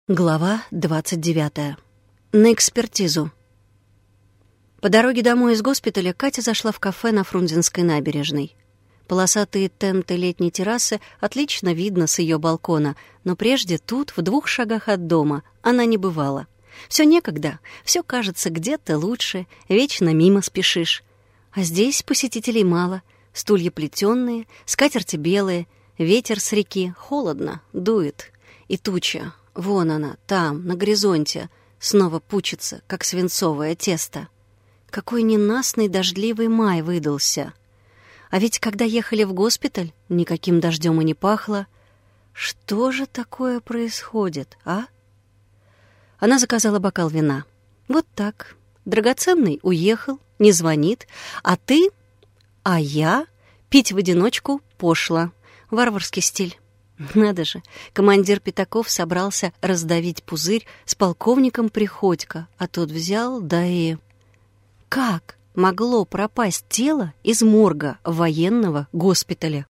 Глава 29. На экспертизу. По дороге домой из госпиталя Катя зашла в кафе на Фрунзенской набережной. Полосатые тенты летней террасы отлично видно с ее балкона, но прежде тут, в 2 шагах от дома, она не бывала. Все некогда, все кажется где-то лучше, вечно мимо спешишь. А здесь посетителей мало, стулья плетеные, скатерти белые, ветер с реки, холодно, дует. И туча, вон она, там, на горизонте, снова пучится, как свинцовое тесто. Какой ненастный дождливый май выдался. А ведь когда ехали в госпиталь, никаким дождем и не пахло. Что же такое происходит, а? Она заказала бокал вина. Вот так. Драгоценный уехал, не звонит, а ты, а я пить в одиночку пошло. Варварский стиль. Надо же, командир Пятаков собрался раздавить пузырь с полковником Приходько, а тот взял, да и... Как могло пропасть тело из морга военного госпиталя?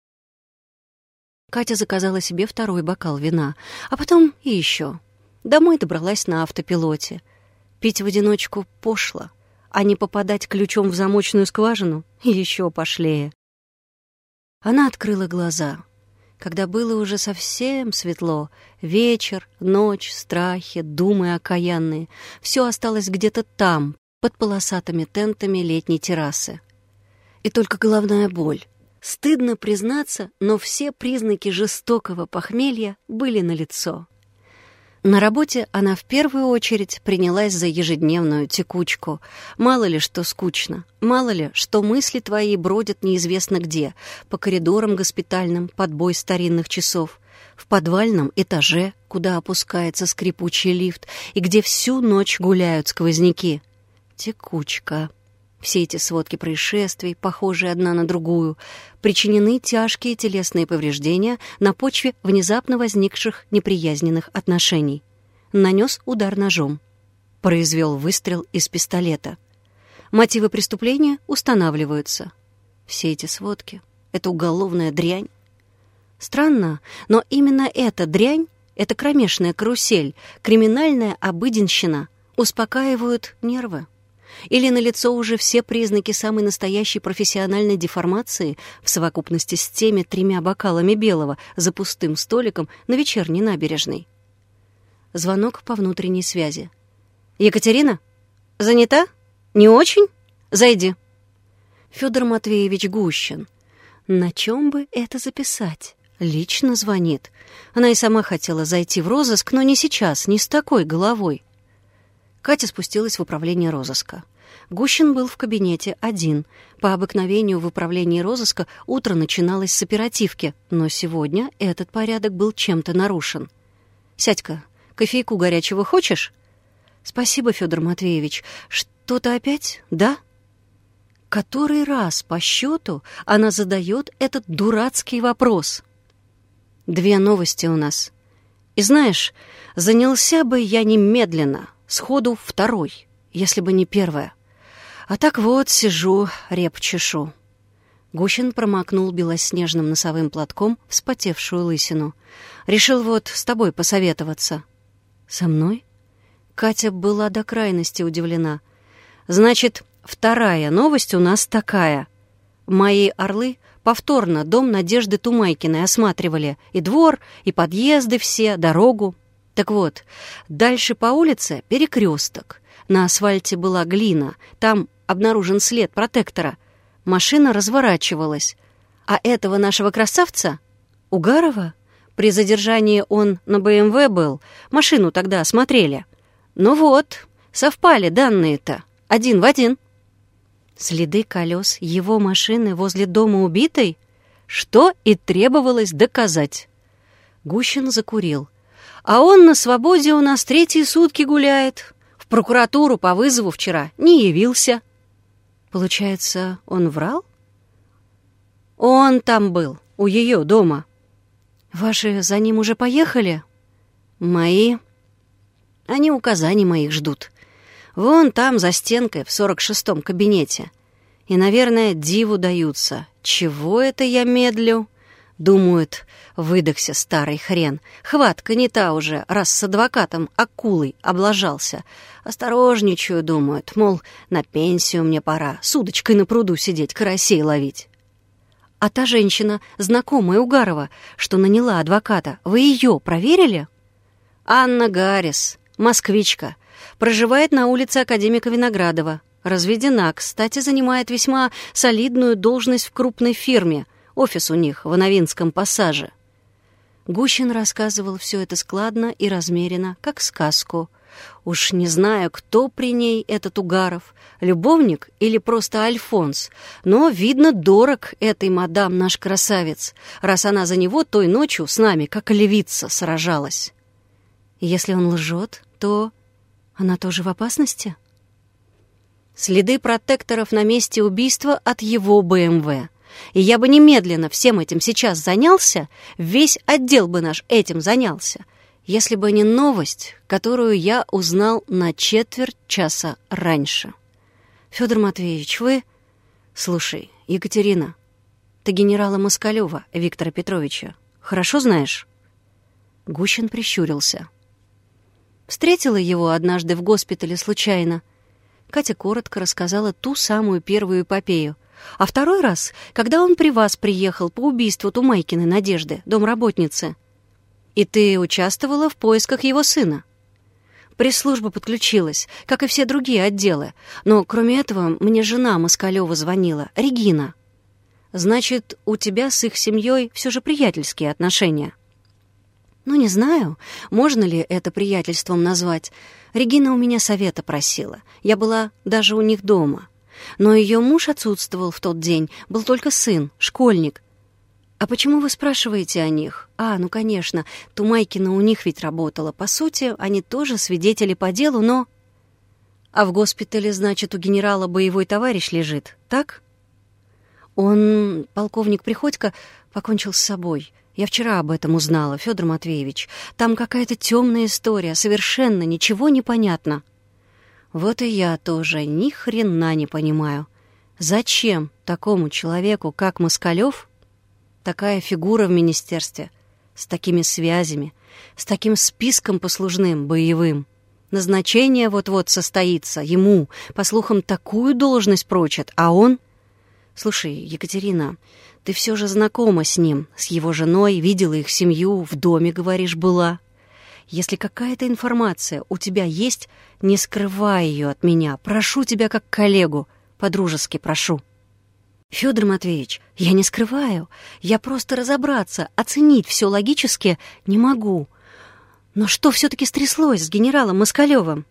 Катя заказала себе 2 бокал вина, а потом и еще. Домой добралась на автопилоте. Пить в одиночку пошло, а не попадать ключом в замочную скважину еще пошлее. Она открыла глаза. Когда было уже совсем светло, вечер, ночь, страхи, думы окаянные, все осталось где-то там, под полосатыми тентами летней террасы. И только головная боль. Стыдно признаться, но все признаки жестокого похмелья были налицо. На работе она в первую очередь принялась за ежедневную текучку. Мало ли что скучно, мало ли что мысли твои бродят неизвестно где, по коридорам госпитальным под бой старинных часов, в подвальном этаже, куда опускается скрипучий лифт и где всю ночь гуляют сквозняки. Текучка. Все эти сводки происшествий, похожие одна на другую, причинены тяжкие телесные повреждения на почве внезапно возникших неприязненных отношений. Нанес удар ножом. Произвел выстрел из пистолета. Мотивы преступления устанавливаются. Все эти сводки — это уголовная дрянь. Странно, но именно эта дрянь, эта кромешная карусель, криминальная обыденщина успокаивают нервы. Или налицо уже все признаки самой настоящей профессиональной деформации в совокупности с теми 3 бокалами белого за пустым столиком на вечерней набережной. Звонок по внутренней связи. «Екатерина? Занята? Не очень? Зайди». Федор Матвеевич Гущин. На чем бы это записать? Лично звонит. Она и сама хотела зайти в розыск, но не сейчас, не с такой головой. Катя спустилась в управление розыска. Гущин был в кабинете один. По обыкновению в управлении розыска утро начиналось с оперативки, но сегодня этот порядок был чем-то нарушен. «Сядь-ка, кофейку горячего хочешь?» «Спасибо, Федор Матвеевич. Что-то опять, да?» Который раз по счету она задает этот дурацкий вопрос. 2 новости у нас. И знаешь, занялся бы я немедленно, сходу 2, если бы не 1. А так вот сижу, реп чешу. Гущин промокнул белоснежным носовым платком вспотевшую лысину. Решил вот с тобой посоветоваться. Со мной? Катя была до крайности удивлена. Значит, 2 новость у нас такая. Мои орлы повторно дом Надежды Тумайкиной осматривали. И двор, и подъезды все, дорогу. Так вот, дальше по улице перекресток. На асфальте была глина, там обнаружен след протектора. Машина разворачивалась. А этого нашего красавца, Угарова, при задержании он на БМВ был, машину тогда осмотрели. Ну вот, совпали данные-то, 1 в 1. Следы колес его машины возле дома убитой? Что и требовалось доказать. Гущин закурил. А он на свободе у нас 3 сутки гуляет. В прокуратуру по вызову вчера не явился. Получается, он врал? Он там был, у ее дома. Ваши за ним уже поехали? Мои. Они указаний моих ждут. Вон там, за стенкой, в 46-м кабинете. И, наверное, диву даются. Чего это я медлю? Думают, выдохся старый хрен. Хватка не та уже, раз с адвокатом акулой облажался. Осторожничаю, думают, мол, на пенсию мне пора, с удочкой на пруду сидеть, карасей ловить. А та женщина, знакомая Угарова, что наняла адвоката, вы ее проверили? Анна Гаррис, москвичка, проживает на улице Академика Виноградова. Разведена, кстати, занимает весьма солидную должность в крупной фирме. Офис у них в Новинском пассаже. Гущин рассказывал все это складно и размеренно, как сказку. Уж не знаю, кто при ней этот Угаров, любовник или просто Альфонс, но, видно, дорог этой мадам наш красавец, раз она за него той ночью с нами, как львица, сражалась. Если он лжет, то она тоже в опасности? Следы протекторов на месте убийства от его БМВ. И я бы немедленно всем этим сейчас занялся, весь отдел бы наш этим занялся, если бы не новость, которую я узнал на четверть часа раньше. Федор Матвеевич, вы... Слушай, Екатерина, ты генерала Москалева Виктора Петровича хорошо знаешь? Гущин прищурился. Встретила его однажды в госпитале случайно. Катя коротко рассказала ту самую первую эпопею. А второй раз, когда он при вас приехал по убийству Тумайкиной Надежды, домработницы. И ты участвовала в поисках его сына. Пресс-служба подключилась, как и все другие отделы. Но кроме этого мне жена Москалева звонила, Регина. Значит, у тебя с их семьей все же приятельские отношения? Ну, не знаю, можно ли это приятельством назвать. Регина у меня совета просила. Я была даже у них дома. Но ее муж отсутствовал в тот день, был только сын, школьник. А почему вы спрашиваете о них? Ну, конечно, Тумайкина у них ведь работала. По сути, они тоже свидетели по делу, но... А в госпитале, значит, у генерала боевой товарищ лежит, так? Он, полковник Приходько, покончил с собой. Я вчера об этом узнала, Федор Матвеевич. Там какая-то темная история, совершенно ничего не понятно. Вот и я тоже ни хрена не понимаю. Зачем такому человеку, как Москалев, такая фигура в министерстве, с такими связями, с таким списком послужным, боевым? Назначение вот-вот состоится, ему, по слухам, такую должность прочат, а он... Слушай, Екатерина, ты все же знакома с ним, с его женой, видела их семью, в доме, говоришь, была. Если какая-то информация у тебя есть, не скрывай ее от меня. Прошу тебя как коллегу, по-дружески прошу. Федор Матвеевич, я не скрываю. Я просто разобраться, оценить все логически не могу. Но что все-таки стряслось с генералом Москалевым?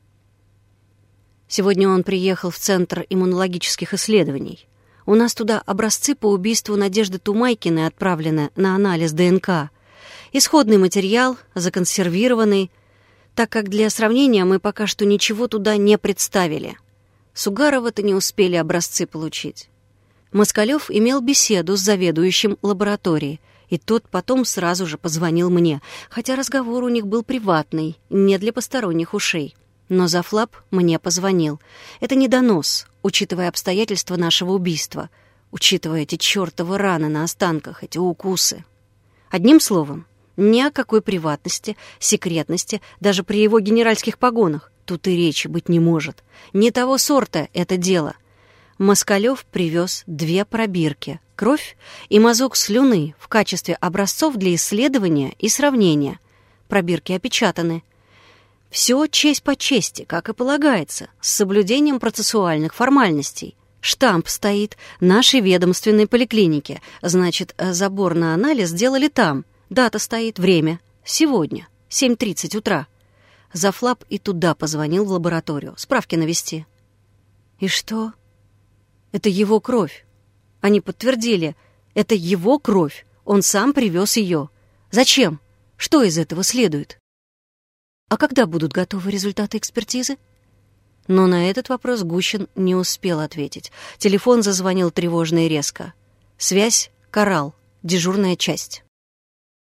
Сегодня он приехал в Центр иммунологических исследований. У нас туда образцы по убийству Надежды Тумайкиной отправлены на анализ ДНК. Исходный материал, законсервированный, так как для сравнения мы пока что ничего туда не представили. С Угарова-то не успели образцы получить. Москалев имел беседу с заведующим лабораторией, и тот потом сразу же позвонил мне, хотя разговор у них был приватный, не для посторонних ушей. Но завлаб мне позвонил. Это не донос, учитывая обстоятельства нашего убийства, учитывая эти чертовы раны на останках, эти укусы. Одним словом, ни о какой приватности, секретности, даже при его генеральских погонах, тут и речи быть не может. Не того сорта это дело. Москалев привез 2 пробирки, кровь и мазок слюны в качестве образцов для исследования и сравнения. Пробирки опечатаны. Все честь по чести, как и полагается, с соблюдением процессуальных формальностей. Штамп стоит нашей ведомственной поликлинике. Значит, забор на анализ сделали там. Дата стоит, время. Сегодня, 7:30 утра. Завлаб и туда позвонил в лабораторию. Справки навести. И что? Это его кровь. Они подтвердили. Это его кровь. Он сам привез ее. Зачем? Что из этого следует? А когда будут готовы результаты экспертизы? Но на этот вопрос Гущин не успел ответить. Телефон зазвонил тревожно и резко. Связь — Коралл, дежурная часть.